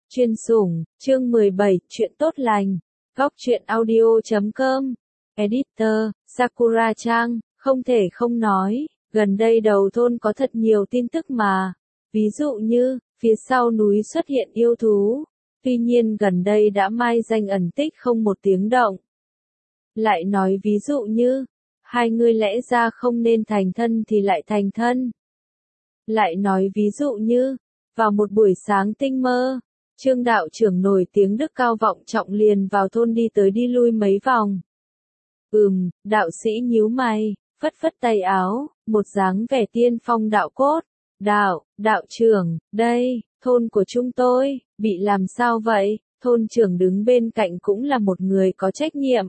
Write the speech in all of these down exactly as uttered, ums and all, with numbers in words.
Chuyên sủng, chương mười bảy, chuyện tốt lành. Góc truyện audio chấm com. Editor, Sakura-chan, không thể không nói, gần đây đầu thôn có thật nhiều tin tức mà. Ví dụ như, phía sau núi xuất hiện yêu thú. Tuy nhiên gần đây đã mai danh ẩn tích không một tiếng động. Lại nói ví dụ như, hai người lẽ ra không nên thành thân thì lại thành thân. Lại nói ví dụ như, vào một buổi sáng tinh mơ, Trương đạo trưởng nổi tiếng đức cao vọng trọng liền vào thôn đi tới đi lui mấy vòng. Ừm, đạo sĩ nhíu mày, phất phất tay áo, một dáng vẻ tiên phong đạo cốt. Đạo, đạo trưởng, đây, thôn của chúng tôi, bị làm sao vậy? Thôn trưởng đứng bên cạnh cũng là một người có trách nhiệm.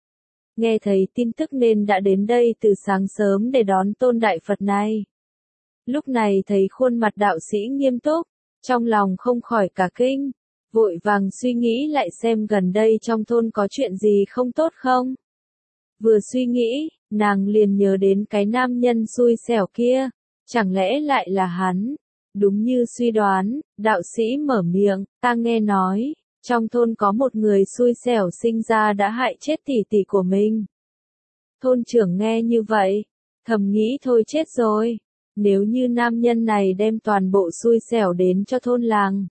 Nghe thấy tin tức nên đã đến đây từ sáng sớm để đón tôn đại Phật này. Lúc này thấy khuôn mặt đạo sĩ nghiêm túc, trong lòng không khỏi cả kinh, vội vàng suy nghĩ lại xem gần đây trong thôn có chuyện gì không tốt không. Vừa suy nghĩ, nàng liền nhớ đến cái nam nhân xui xẻo kia, chẳng lẽ lại là hắn? Đúng như suy đoán, đạo sĩ mở miệng, ta nghe nói, trong thôn có một người xui xẻo sinh ra đã hại chết tỷ tỷ của mình. Thôn trưởng nghe như vậy, thầm nghĩ thôi chết rồi. Nếu như nam nhân này đem toàn bộ xui xẻo đến cho thôn làng,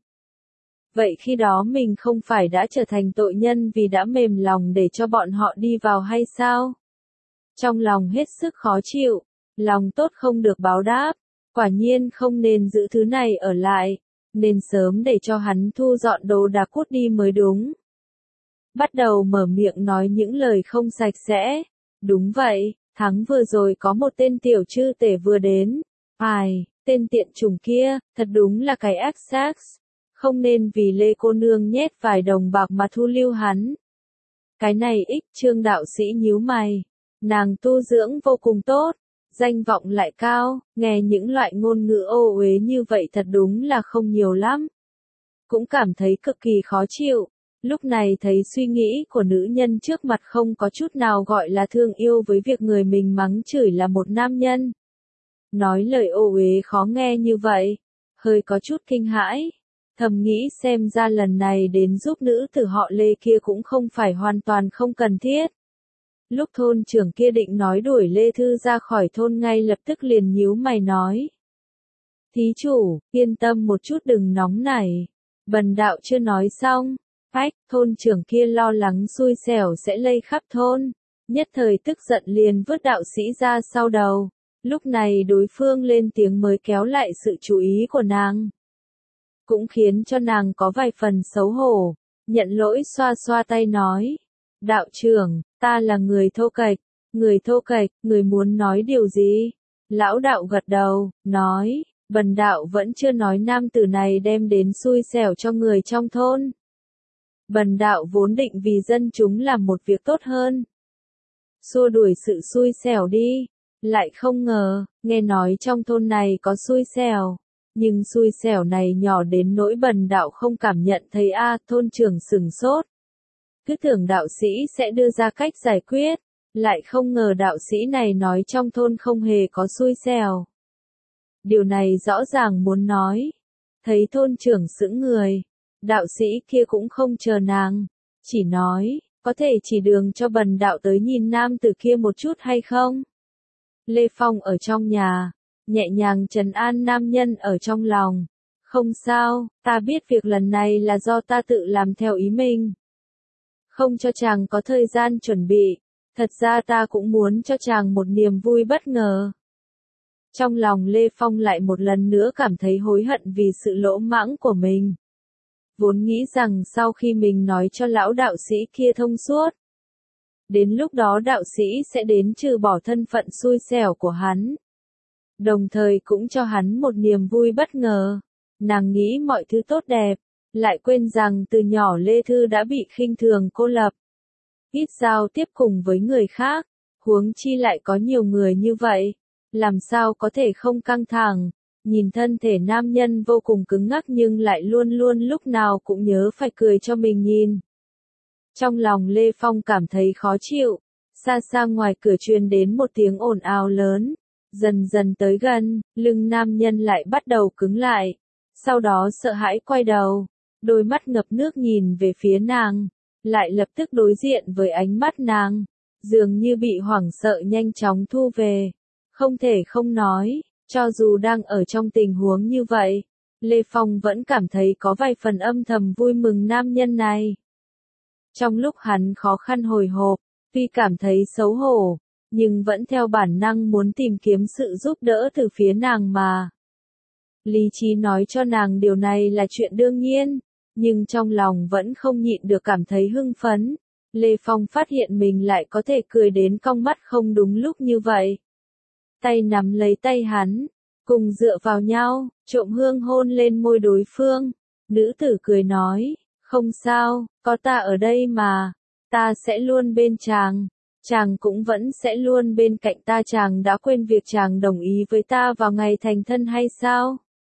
vậy khi đó mình không phải đã trở thành tội nhân vì đã mềm lòng để cho bọn họ đi vào hay sao? Trong lòng hết sức khó chịu, lòng tốt không được báo đáp, quả nhiên không nên giữ thứ này ở lại, nên sớm để cho hắn thu dọn đồ đạc cút đi mới đúng. Bắt đầu mở miệng nói những lời không sạch sẽ, đúng vậy, tháng vừa rồi có một tên tiểu chư tể vừa đến. Ai, tên tiện chủng kia, thật đúng là cái ác sax. Không nên vì Lê cô nương nhét vài đồng bạc mà thu lưu hắn. Cái này ích Trương đạo sĩ nhíu mày. Nàng tu dưỡng vô cùng tốt, danh vọng lại cao, nghe những loại ngôn ngữ ô uế như vậy thật đúng là không nhiều lắm. Cũng cảm thấy cực kỳ khó chịu. Lúc này thấy suy nghĩ của nữ nhân trước mặt không có chút nào gọi là thương yêu với việc người mình mắng chửi là một nam nhân. Nói lời ô uế khó nghe như vậy, hơi có chút kinh hãi, thầm nghĩ xem ra lần này đến giúp nữ tử họ Lê kia cũng không phải hoàn toàn không cần thiết. Lúc thôn trưởng kia định nói đuổi Lê Thư ra khỏi thôn ngay lập tức liền nhíu mày nói. Thí chủ, yên tâm một chút đừng nóng nảy, bần đạo chưa nói xong, phách, thôn trưởng kia lo lắng xui xẻo sẽ lây khắp thôn, nhất thời tức giận liền vứt đạo sĩ ra sau đầu. Lúc này đối phương lên tiếng mới kéo lại sự chú ý của nàng. Cũng khiến cho nàng có vài phần xấu hổ, nhận lỗi xoa xoa tay nói. Đạo trưởng, ta là người thô kệch, người thô kệch, người muốn nói điều gì? Lão đạo gật đầu, nói, bần đạo vẫn chưa nói nam tử này đem đến xui xẻo cho người trong thôn. Bần đạo vốn định vì dân chúng làm một việc tốt hơn. Xua đuổi sự xui xẻo đi. Lại không ngờ, nghe nói trong thôn này có xui xẻo, nhưng xui xẻo này nhỏ đến nỗi bần đạo không cảm nhận thấy a. Thôn trưởng sửng sốt. Cứ tưởng đạo sĩ sẽ đưa ra cách giải quyết, lại không ngờ đạo sĩ này nói trong thôn không hề có xui xẻo. Điều này rõ ràng muốn nói. Thấy thôn trưởng sững người, đạo sĩ kia cũng không chờ nàng, chỉ nói, có thể chỉ đường cho bần đạo tới nhìn nam tử kia một chút hay không? Lê Phong ở trong nhà, nhẹ nhàng trấn an nam nhân ở trong lòng. Không sao, ta biết việc lần này là do ta tự làm theo ý mình. Không cho chàng có thời gian chuẩn bị, thật ra ta cũng muốn cho chàng một niềm vui bất ngờ. Trong lòng Lê Phong lại một lần nữa cảm thấy hối hận vì sự lỗ mãng của mình. Vốn nghĩ rằng sau khi mình nói cho lão đạo sĩ kia thông suốt, đến lúc đó đạo sĩ sẽ đến trừ bỏ thân phận xui xẻo của hắn. Đồng thời cũng cho hắn một niềm vui bất ngờ. Nàng nghĩ mọi thứ tốt đẹp, lại quên rằng từ nhỏ Lê Thư đã bị khinh thường cô lập. Ít giao tiếp cùng với người khác, huống chi lại có nhiều người như vậy. Làm sao có thể không căng thẳng, nhìn thân thể nam nhân vô cùng cứng ngắc nhưng lại luôn luôn lúc nào cũng nhớ phải cười cho mình nhìn. Trong lòng Lê Phong cảm thấy khó chịu, xa xa ngoài cửa truyền đến một tiếng ồn ào lớn, dần dần tới gần, lưng nam nhân lại bắt đầu cứng lại, sau đó sợ hãi quay đầu, đôi mắt ngập nước nhìn về phía nàng, lại lập tức đối diện với ánh mắt nàng, dường như bị hoảng sợ nhanh chóng thu về. Không thể không nói, cho dù đang ở trong tình huống như vậy, Lê Phong vẫn cảm thấy có vài phần âm thầm vui mừng nam nhân này. Trong lúc hắn khó khăn hồi hộp, tuy cảm thấy xấu hổ, nhưng vẫn theo bản năng muốn tìm kiếm sự giúp đỡ từ phía nàng mà. Lý trí nói cho nàng điều này là chuyện đương nhiên, nhưng trong lòng vẫn không nhịn được cảm thấy hưng phấn. Lê Phong phát hiện mình lại có thể cười đến cong mắt không đúng lúc như vậy. Tay nắm lấy tay hắn, cùng dựa vào nhau, trộm hương hôn lên môi đối phương. Nữ tử cười nói, không sao, có ta ở đây mà, ta sẽ luôn bên chàng, chàng cũng vẫn sẽ luôn bên cạnh ta. Chàng đã quên việc chàng đồng ý với ta vào ngày thành thân hay sao?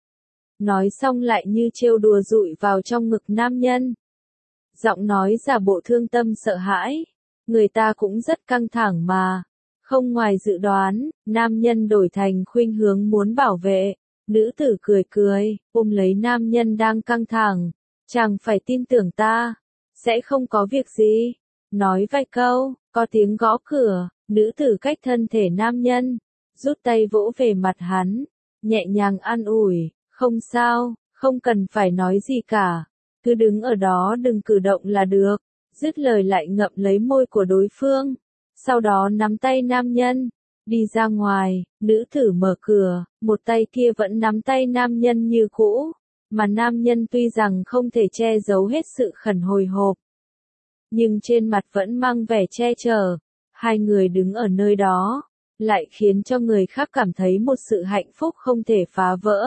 Nói xong lại như trêu đùa dụi vào trong ngực nam nhân. Giọng nói giả bộ thương tâm sợ hãi, người ta cũng rất căng thẳng mà. Không ngoài dự đoán, nam nhân đổi thành khuynh hướng muốn bảo vệ. Nữ tử cười cười, ôm lấy nam nhân đang căng thẳng. Chàng phải tin tưởng ta, sẽ không có việc gì. Nói vài câu, có tiếng gõ cửa, nữ tử cách thân thể nam nhân, rút tay vỗ về mặt hắn, nhẹ nhàng an ủi, không sao, không cần phải nói gì cả, cứ đứng ở đó đừng cử động là được. Dứt lời lại ngậm lấy môi của đối phương, sau đó nắm tay nam nhân, đi ra ngoài. Nữ tử mở cửa, một tay kia vẫn nắm tay nam nhân như cũ, mà nam nhân tuy rằng không thể che giấu hết sự khẩn hồi hộp, nhưng trên mặt vẫn mang vẻ che chở. Hai người đứng ở nơi đó, lại khiến cho người khác cảm thấy một sự hạnh phúc không thể phá vỡ.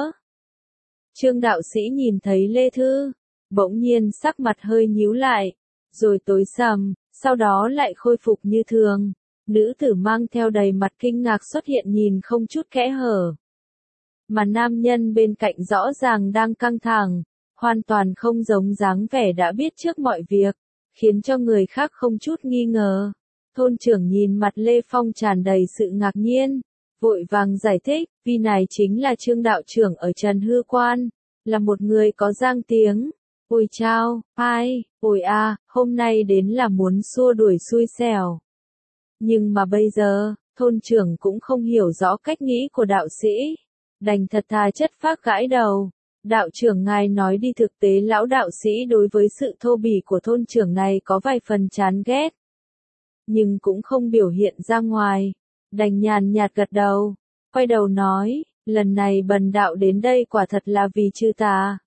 Trương đạo sĩ nhìn thấy Lê Thư, bỗng nhiên sắc mặt hơi nhíu lại, rồi tối sầm, sau đó lại khôi phục như thường. Nữ tử mang theo đầy mặt kinh ngạc xuất hiện nhìn không chút kẽ hở. Mà nam nhân bên cạnh rõ ràng đang căng thẳng, hoàn toàn không giống dáng vẻ đã biết trước mọi việc, khiến cho người khác không chút nghi ngờ. Thôn trưởng nhìn mặt Lê Phong tràn đầy sự ngạc nhiên, vội vàng giải thích, vì này chính là Trương đạo trưởng ở Trần Hư Quan, là một người có danh tiếng. Ôi chao, ai, ôi a, hôm nay đến là muốn xua đuổi xui xẻo. Nhưng mà bây giờ, thôn trưởng cũng không hiểu rõ cách nghĩ của đạo sĩ, đành thật thà chất phác gãi đầu. Đạo trưởng ngài nói đi, thực tế lão đạo sĩ đối với sự thô bỉ của thôn trưởng này có vài phần chán ghét, nhưng cũng không biểu hiện ra ngoài, đành nhàn nhạt gật đầu, quay đầu nói, lần này bần đạo đến đây quả thật là vì trừ tà.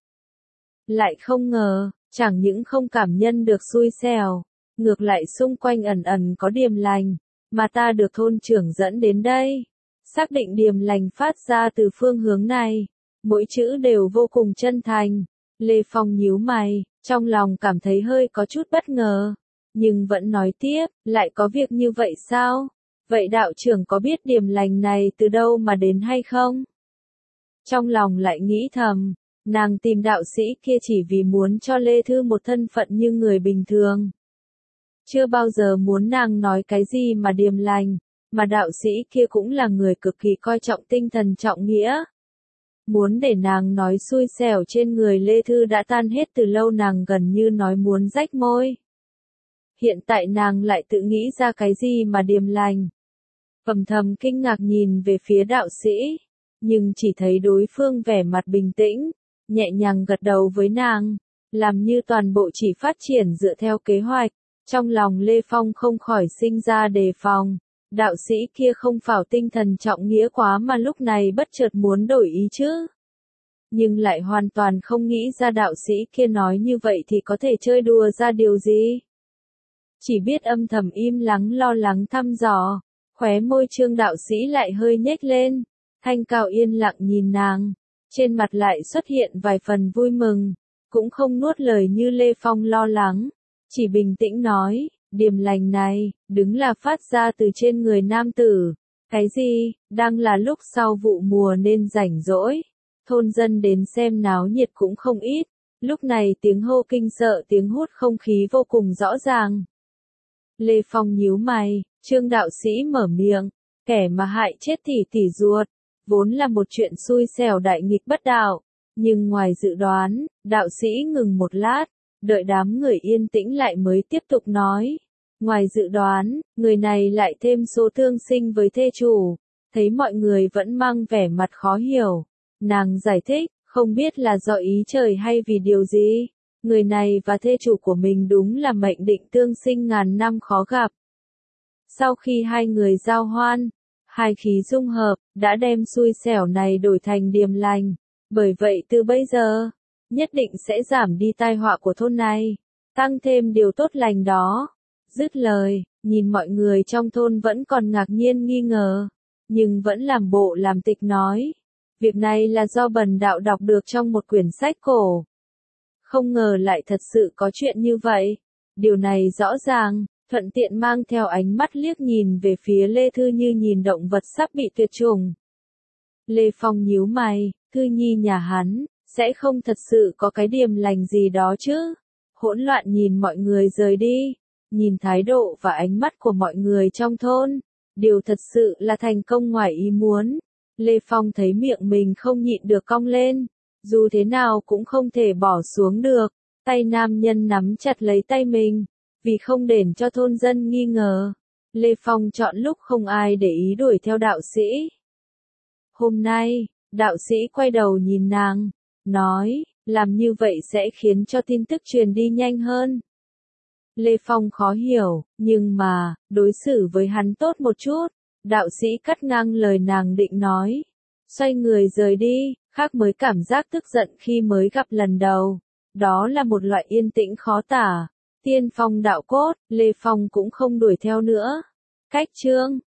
Lại không ngờ, chẳng những không cảm nhận được xui xẻo, ngược lại xung quanh ẩn ẩn có điềm lành, mà ta được thôn trưởng dẫn đến đây. Xác định điềm lành phát ra từ phương hướng này, mỗi chữ đều vô cùng chân thành. Lê Phong nhíu mày, trong lòng cảm thấy hơi có chút bất ngờ, nhưng vẫn nói tiếp, lại có việc như vậy sao? Vậy đạo trưởng có biết điềm lành này từ đâu mà đến hay không? Trong lòng lại nghĩ thầm, nàng tìm đạo sĩ kia chỉ vì muốn cho Lê Thư một thân phận như người bình thường. Chưa bao giờ muốn nàng nói cái gì mà điềm lành, mà đạo sĩ kia cũng là người cực kỳ coi trọng tinh thần trọng nghĩa. Muốn để nàng nói xui xẻo trên người Lê Thư đã tan hết từ lâu, nàng gần như nói muốn rách môi. Hiện tại nàng lại tự nghĩ ra cái gì mà điềm lành. Cầm thầm kinh ngạc nhìn về phía đạo sĩ, nhưng chỉ thấy đối phương vẻ mặt bình tĩnh, nhẹ nhàng gật đầu với nàng, làm như toàn bộ chỉ phát triển dựa theo kế hoạch. Trong lòng Lê Phong không khỏi sinh ra đề phòng, đạo sĩ kia không phải tinh thần trọng nghĩa quá mà lúc này bất chợt muốn đổi ý chứ. Nhưng lại hoàn toàn không nghĩ ra đạo sĩ kia nói như vậy thì có thể chơi đùa ra điều gì. Chỉ biết âm thầm im lắng lo lắng thăm dò, khóe môi Trương đạo sĩ lại hơi nhếch lên, thanh cao yên lặng nhìn nàng, trên mặt lại xuất hiện vài phần vui mừng, cũng không nuốt lời như Lê Phong lo lắng, chỉ bình tĩnh nói, điềm lành này, đứng là phát ra từ trên người nam tử. Cái gì, đang là lúc sau vụ mùa nên rảnh rỗi, thôn dân đến xem náo nhiệt cũng không ít, lúc này tiếng hô kinh sợ, tiếng hút không khí vô cùng rõ ràng. Lê Phong nhíu mày, Trương đạo sĩ mở miệng, kẻ mà hại chết tỷ tỷ ruột, vốn là một chuyện xui xẻo đại nghịch bất đạo, Nhưng ngoài dự đoán, đạo sĩ ngừng một lát, đợi đám người yên tĩnh lại mới tiếp tục nói. Ngoài dự đoán, người này lại thêm số thương sinh với thê chủ. Thấy mọi người vẫn mang vẻ mặt khó hiểu. Nàng giải thích, không biết là do ý trời hay vì điều gì. Người này và thê chủ của mình đúng là mệnh định tương sinh ngàn năm khó gặp. Sau khi hai người giao hoan, hai khí dung hợp, đã đem xui xẻo này đổi thành điềm lành. Bởi vậy từ bây giờ, nhất định sẽ giảm đi tai họa của thôn này, tăng thêm điều tốt lành đó. Dứt lời, nhìn mọi người trong thôn vẫn còn ngạc nhiên nghi ngờ, nhưng vẫn làm bộ làm tịch nói. Việc này là do bần đạo đọc được trong một quyển sách cổ. Không ngờ lại thật sự có chuyện như vậy. Điều này rõ ràng, thuận tiện mang theo ánh mắt liếc nhìn về phía Lê Thư như nhìn động vật sắp bị tuyệt chủng. Lê Phong nhíu mày, Thư Nhi nhà hắn, sẽ không thật sự có cái điềm lành gì đó chứ. Hỗn loạn nhìn mọi người rời đi, nhìn thái độ và ánh mắt của mọi người trong thôn. Điều thật sự là thành công ngoài ý muốn. Lê Phong thấy miệng mình không nhịn được cong lên, dù thế nào cũng không thể bỏ xuống được. Tay nam nhân nắm chặt lấy tay mình, vì không để cho thôn dân nghi ngờ. Lê Phong chọn lúc không ai để ý đuổi theo đạo sĩ. Hôm nay, đạo sĩ quay đầu nhìn nàng, nói, làm như vậy sẽ khiến cho tin tức truyền đi nhanh hơn. Lê Phong khó hiểu, nhưng mà, đối xử với hắn tốt một chút. Đạo sĩ cắt ngang lời nàng định nói. Xoay người rời đi, khác mới cảm giác tức giận khi mới gặp lần đầu. Đó là một loại yên tĩnh khó tả. Tiên phong đạo cốt, Lê Phong cũng không đuổi theo nữa. Cách chương